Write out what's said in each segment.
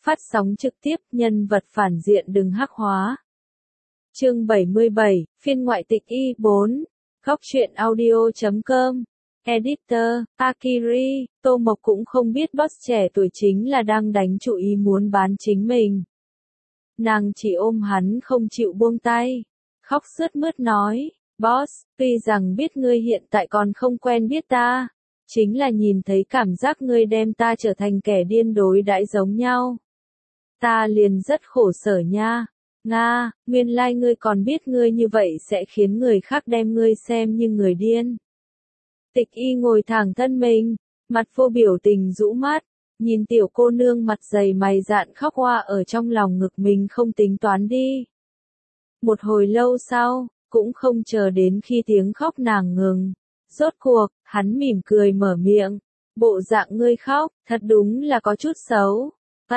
phát sóng trực tiếp, nhân vật phản diện đừng hắc hóa. Chương 77, phiên ngoại tịch y 4, góc truyện audio.com. Editor, Akiri, Tô Mộc cũng không biết boss trẻ tuổi chính là đang đánh chủ ý muốn bán chính mình. Nàng chỉ ôm hắn không chịu buông tay, khóc sướt mướt nói, boss, tuy rằng biết ngươi hiện tại còn không quen biết ta, chính là nhìn thấy cảm giác ngươi đem ta trở thành kẻ điên đối đãi giống nhau. Ta liền rất khổ sở nha. Nga, nguyên lai ngươi còn biết ngươi như vậy sẽ khiến người khác đem ngươi xem như người điên. Tịch y ngồi thẳng thân mình, mặt vô biểu tình rũ mắt, nhìn tiểu cô nương mặt dày mày dạn khóc hoa ở trong lòng ngực mình không tính toán đi. Một hồi lâu sau, cũng không chờ đến khi tiếng khóc nàng ngừng. Rốt cuộc, hắn mỉm cười mở miệng, bộ dạng ngươi khóc, thật đúng là có chút xấu.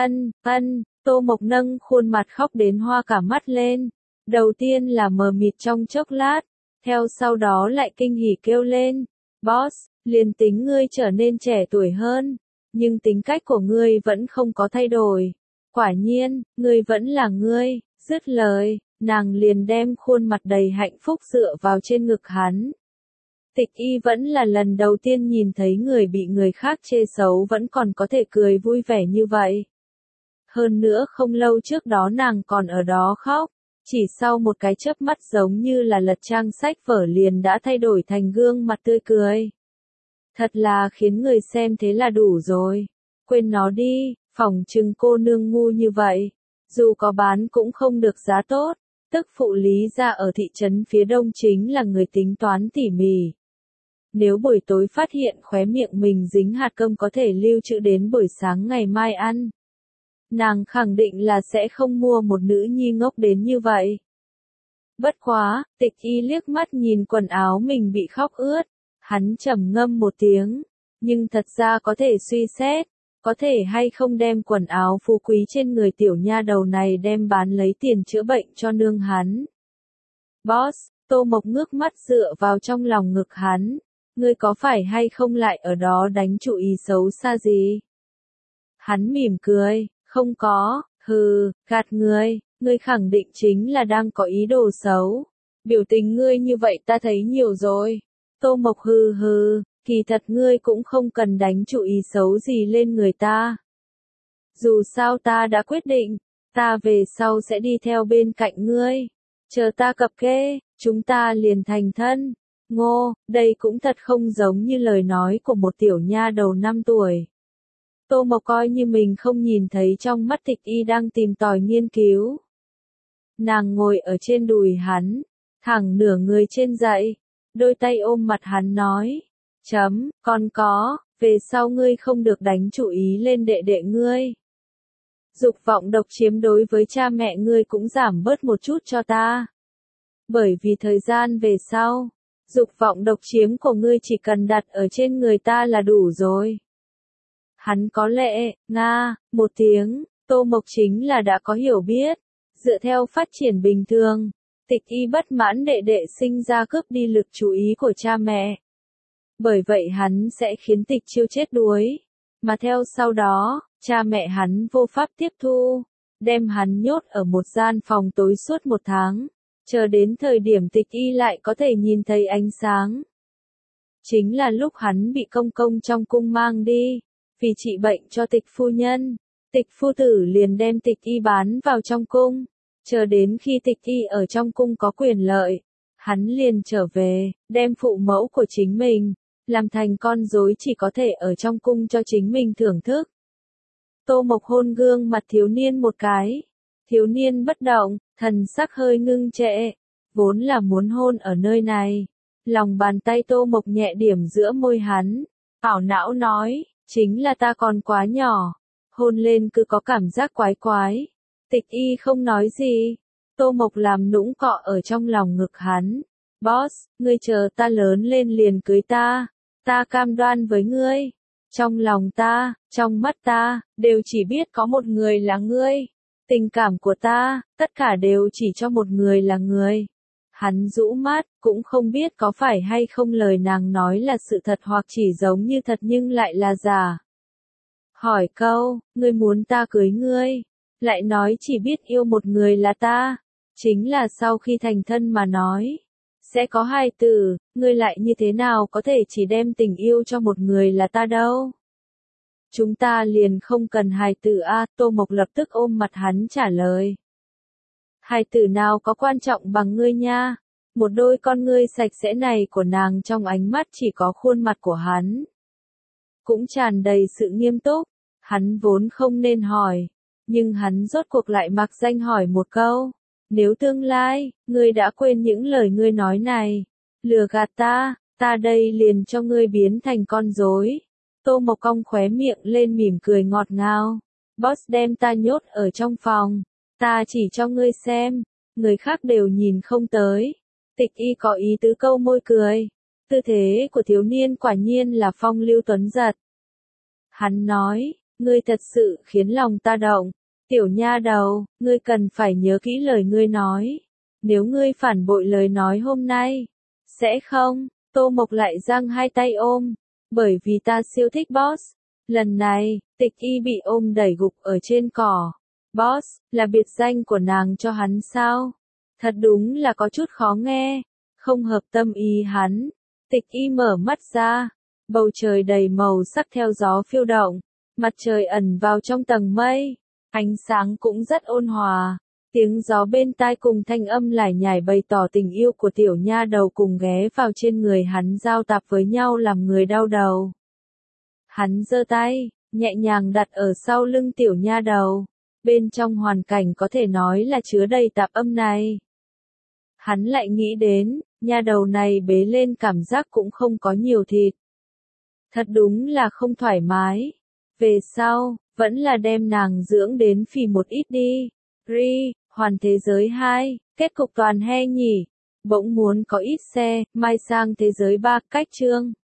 Tô Mộc nâng khuôn mặt khóc đến hoa cả mắt lên. Đầu tiên là mờ mịt trong chốc lát, theo sau đó lại kinh hỉ kêu lên. Boss, liền tính ngươi trở nên trẻ tuổi hơn, nhưng tính cách của ngươi vẫn không có thay đổi. Quả nhiên, ngươi vẫn là ngươi. Dứt lời, nàng liền đem khuôn mặt đầy hạnh phúc dựa vào trên ngực hắn. Tịch y vẫn là lần đầu tiên nhìn thấy người bị người khác chê xấu vẫn còn có thể cười vui vẻ như vậy. Hơn nữa không lâu trước đó nàng còn ở đó khóc, chỉ sau một cái chớp mắt giống như là lật trang sách vở liền đã thay đổi thành gương mặt tươi cười. Thật là khiến người xem thế là đủ rồi. Quên nó đi, phỏng chừng cô nương ngu như vậy. Dù có bán cũng không được giá tốt, tức phụ Lý gia ở thị trấn phía đông chính là người tính toán tỉ mỉ. Nếu buổi tối phát hiện khóe miệng mình dính hạt cơm có thể lưu trữ đến buổi sáng ngày mai ăn. Nàng khẳng định là sẽ không mua một nữ nhi ngốc đến như vậy. Bất quá, tịch y liếc mắt nhìn quần áo mình bị khóc ướt, hắn trầm ngâm một tiếng, nhưng thật ra có thể suy xét, có thể hay không đem quần áo phú quý trên người tiểu nha đầu này đem bán lấy tiền chữa bệnh cho nương hắn. Boss, Tô Mộc ngước mắt dựa vào trong lòng ngực hắn, ngươi có phải hay không lại ở đó đánh chủ ý xấu xa gì? Hắn mỉm cười. Không có, gạt ngươi khẳng định chính là đang có ý đồ xấu. Biểu tình ngươi như vậy ta thấy nhiều rồi. Tô Mộc kỳ thật ngươi cũng không cần đánh chủ ý xấu gì lên người ta. Dù sao ta đã quyết định, ta về sau sẽ đi theo bên cạnh ngươi. Chờ ta cập kê, chúng ta liền thành thân. Ngô, đây cũng thật không giống như lời nói của một tiểu nha đầu 5 tuổi. Tô Mộc coi như mình không nhìn thấy trong mắt tịch y đang tìm tòi nghiên cứu. Nàng ngồi ở trên đùi hắn, thẳng nửa người trên dậy, đôi tay ôm mặt hắn nói, còn có, về sau ngươi không được đánh chủ ý lên đệ đệ ngươi. Dục vọng độc chiếm đối với cha mẹ ngươi cũng giảm bớt một chút cho ta. Bởi vì thời gian về sau, dục vọng độc chiếm của ngươi chỉ cần đặt ở trên người ta là đủ rồi. Hắn có lẽ, một tiếng, Tô Mộc chính là đã có hiểu biết. Dựa theo phát triển bình thường, tịch y bất mãn đệ đệ sinh ra cướp đi lực chú ý của cha mẹ. Bởi vậy hắn sẽ khiến tịch chiêu chết đuối. Mà theo sau đó, cha mẹ hắn vô pháp tiếp thu, đem hắn nhốt ở một gian phòng tối suốt 1 tháng. Chờ đến thời điểm tịch y lại có thể nhìn thấy ánh sáng. Chính là lúc hắn bị công công trong cung mang đi. Vì trị bệnh cho tịch phu nhân, tịch phu tử liền đem tịch y bán vào trong cung. Chờ đến khi tịch y ở trong cung có quyền lợi, hắn liền trở về, đem phụ mẫu của chính mình, làm thành con rối chỉ có thể ở trong cung cho chính mình thưởng thức. Tô Mộc hôn gương mặt thiếu niên một cái. Thiếu niên bất động, thần sắc hơi ngưng trệ, vốn là muốn hôn ở nơi này. Lòng bàn tay Tô Mộc nhẹ điểm giữa môi hắn, ảo não nói. Chính là ta còn quá nhỏ, hôn lên cứ có cảm giác quái quái. Tịch y không nói gì, Tô Mộc làm nũng cọ ở trong lòng ngực hắn. Boss, ngươi chờ ta lớn lên liền cưới ta cam đoan với ngươi. Trong lòng ta, trong mắt ta, đều chỉ biết có một người là ngươi. Tình cảm của ta, tất cả đều chỉ cho một người là người. Hắn rũ mắt, cũng không biết có phải hay không lời nàng nói là sự thật hoặc chỉ giống như thật nhưng lại là giả. Hỏi câu, ngươi muốn ta cưới ngươi, lại nói chỉ biết yêu một người là ta, chính là sau khi thành thân mà nói, sẽ có hài tử, ngươi lại như thế nào có thể chỉ đem tình yêu cho một người là ta đâu. Chúng ta liền không cần hài tử a, Tô Mộc lập tức ôm mặt hắn trả lời. Hài tử nào có quan trọng bằng ngươi nha, một đôi con ngươi sạch sẽ này của nàng trong ánh mắt chỉ có khuôn mặt của hắn. Cũng tràn đầy sự nghiêm túc, hắn vốn không nên hỏi, nhưng hắn rốt cuộc lại mặc danh hỏi một câu. Nếu tương lai, ngươi đã quên những lời ngươi nói này, lừa gạt ta đây liền cho ngươi biến thành con rối. Tô Mộc cong khóe miệng lên mỉm cười ngọt ngào. Boss đem ta nhốt ở trong phòng, ta chỉ cho ngươi xem, người khác đều nhìn không tới. Tịch Y có ý tứ câu môi cười. Tư thế của thiếu niên quả nhiên là phong lưu tuấn giật. Hắn nói, ngươi thật sự khiến lòng ta động. Tiểu nha đầu, ngươi cần phải nhớ kỹ lời ngươi nói. Nếu ngươi phản bội lời nói hôm nay, sẽ không. Tô Mộc lại giang hai tay ôm. Bởi vì ta siêu thích boss. Lần này, Tịch Y bị ôm đẩy gục ở trên cỏ. Boss, là biệt danh của nàng cho hắn sao? Thật đúng là có chút khó nghe. Không hợp tâm ý hắn. Tịch Y mở mắt ra. Bầu trời đầy màu sắc theo gió phiêu động. Mặt trời ẩn vào trong tầng mây. Ánh sáng cũng rất ôn hòa. Tiếng gió bên tai cùng thanh âm lải nhải bày tỏ tình yêu của tiểu nha đầu cùng ghé vào trên người hắn giao tạp với nhau làm người đau đầu. Hắn giơ tay, nhẹ nhàng đặt ở sau lưng tiểu nha đầu. Bên trong hoàn cảnh có thể nói là chứa đầy tạp âm này. Hắn lại nghĩ đến, nha đầu này bế lên cảm giác cũng không có nhiều thịt. Thật đúng là không thoải mái. Về sau, vẫn là đem nàng dưỡng đến phì một ít đi. Ri, hoàn thế giới 2, kết cục toàn he nhỉ. Bỗng muốn có ít xe, mai sang thế giới 3, cách chương.